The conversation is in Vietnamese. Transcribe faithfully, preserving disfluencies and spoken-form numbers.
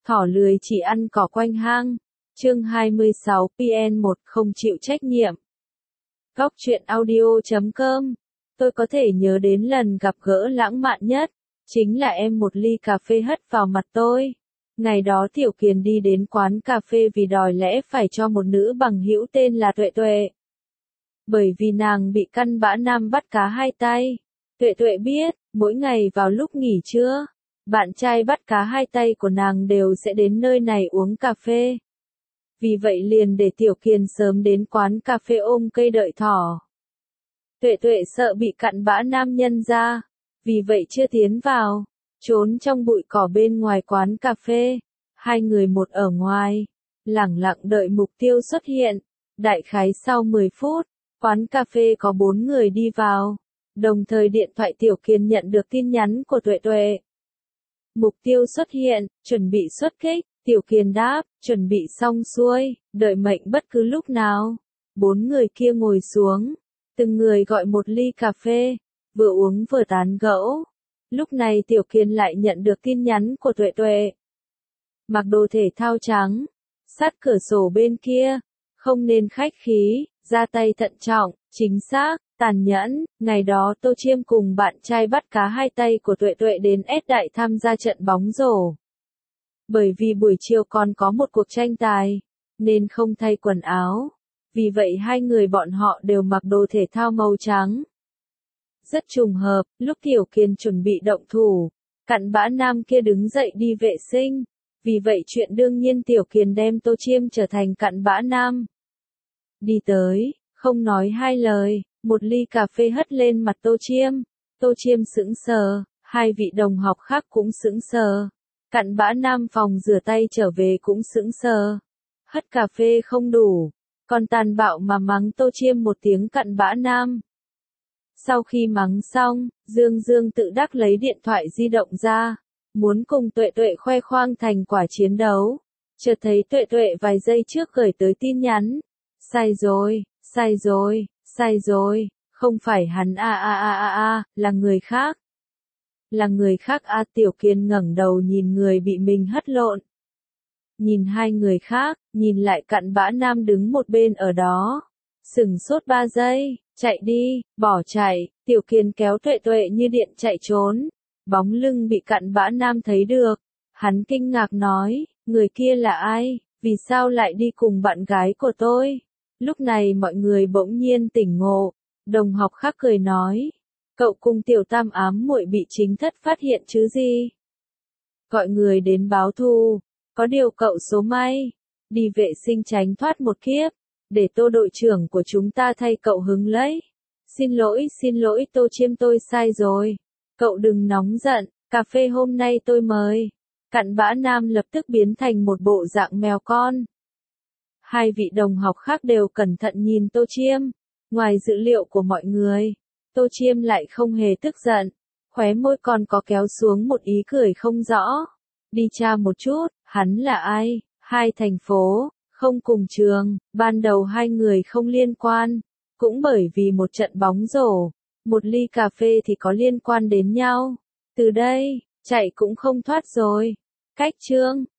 Thỏ lười chỉ ăn cỏ quanh hang. Chương hai mươi sáu P N một không chịu trách nhiệm. Góc truyện audio chấm com. Tôi có thể nhớ đến lần gặp gỡ lãng mạn nhất, chính là em một ly cà phê hất vào mặt tôi. Ngày đó Tiểu Kiền đi đến quán cà phê vì đòi lẽ phải cho một nữ bằng hữu tên là Tuệ Tuệ. Bởi vì nàng bị căn bã nam bắt cá hai tay. Tuệ Tuệ biết, mỗi ngày vào lúc nghỉ trưa, bạn trai bắt cá hai tay của nàng đều sẽ đến nơi này uống cà phê. Vì vậy liền để Tiểu Kiền sớm đến quán cà phê ôm cây đợi thỏ. Tuệ Tuệ sợ bị cặn bã nam nhân ra, vì vậy chưa tiến vào, trốn trong bụi cỏ bên ngoài quán cà phê. Hai người một ở ngoài, lẳng lặng đợi mục tiêu xuất hiện. Đại khái sau mười phút, quán cà phê có bốn người đi vào. Đồng thời điện thoại Tiểu Kiền nhận được tin nhắn của Tuệ Tuệ. Mục tiêu xuất hiện, chuẩn bị xuất kích. Tiểu Kiền đáp, chuẩn bị xong xuôi, đợi mệnh bất cứ lúc nào. Bốn người kia ngồi xuống, từng người gọi một ly cà phê, vừa uống vừa tán gẫu. Lúc này Tiểu Kiền lại nhận được tin nhắn của Tuệ Tuệ. Mặc đồ thể thao trắng, sát cửa sổ bên kia, không nên khách khí, ra tay thận trọng, chính xác, tàn nhẫn. Ngày đó Tô Chiêm cùng bạn trai bắt cá hai tay của Tuệ Tuệ đến S Đại tham gia trận bóng rổ. Bởi vì buổi chiều còn có một cuộc tranh tài, nên không thay quần áo. Vì vậy hai người bọn họ đều mặc đồ thể thao màu trắng. Rất trùng hợp, lúc Tiểu Kiền chuẩn bị động thủ, cặn bã nam kia đứng dậy đi vệ sinh. Vì vậy chuyện đương nhiên Tiểu Kiền đem Tô Chiêm trở thành cặn bã nam. Đi tới, không nói hai lời, một ly cà phê hất lên mặt Tô Chiêm. Tô Chiêm sững sờ, hai vị đồng học khác cũng sững sờ. Cặn bã nam phòng rửa tay trở về cũng sững sờ. Hất cà phê không đủ, còn tàn bạo mà mắng Tô Chiêm một tiếng cặn bã nam. Sau khi mắng xong, Dương Dương tự đắc lấy điện thoại di động ra, muốn cùng Tuệ Tuệ khoe khoang thành quả chiến đấu. Chợt thấy Tuệ Tuệ vài giây trước gửi tới tin nhắn. Sai rồi, sai rồi, sai rồi, không phải hắn a a a a a, là người khác. Là người khác a à, Tiểu Kiền ngẩng đầu nhìn người bị mình hất lộn. Nhìn hai người khác, nhìn lại cặn bã nam đứng một bên ở đó. Sửng sốt ba giây, chạy đi, bỏ chạy, Tiểu Kiền kéo Tuệ Tuệ như điện chạy trốn. Bóng lưng bị cặn bã nam thấy được. Hắn kinh ngạc nói, người kia là ai, vì sao lại đi cùng bạn gái của tôi? Lúc này mọi người bỗng nhiên tỉnh ngộ. Đồng học khác cười nói, cậu cùng Tiểu Tam ám muội bị chính thất phát hiện chứ gì? Gọi người đến báo thù, có điều cậu số may, đi vệ sinh tránh thoát một kiếp, để Tô đội trưởng của chúng ta thay cậu hứng lấy. Xin lỗi, xin lỗi Tô Chiêm, tôi sai rồi. Cậu đừng nóng giận, cà phê hôm nay tôi mời. Cặn bã nam lập tức biến thành một bộ dạng mèo con. Hai vị đồng học khác đều cẩn thận nhìn Tô Chiêm. Ngoài dự liệu của mọi người, Tô Chiêm lại không hề tức giận, khóe môi còn có kéo xuống một ý cười không rõ. Đi tra một chút, hắn là ai? Hai thành phố, không cùng trường, ban đầu hai người không liên quan, cũng bởi vì một trận bóng rổ, một ly cà phê thì có liên quan đến nhau. Từ đây, chạy cũng không thoát rồi. Cách chương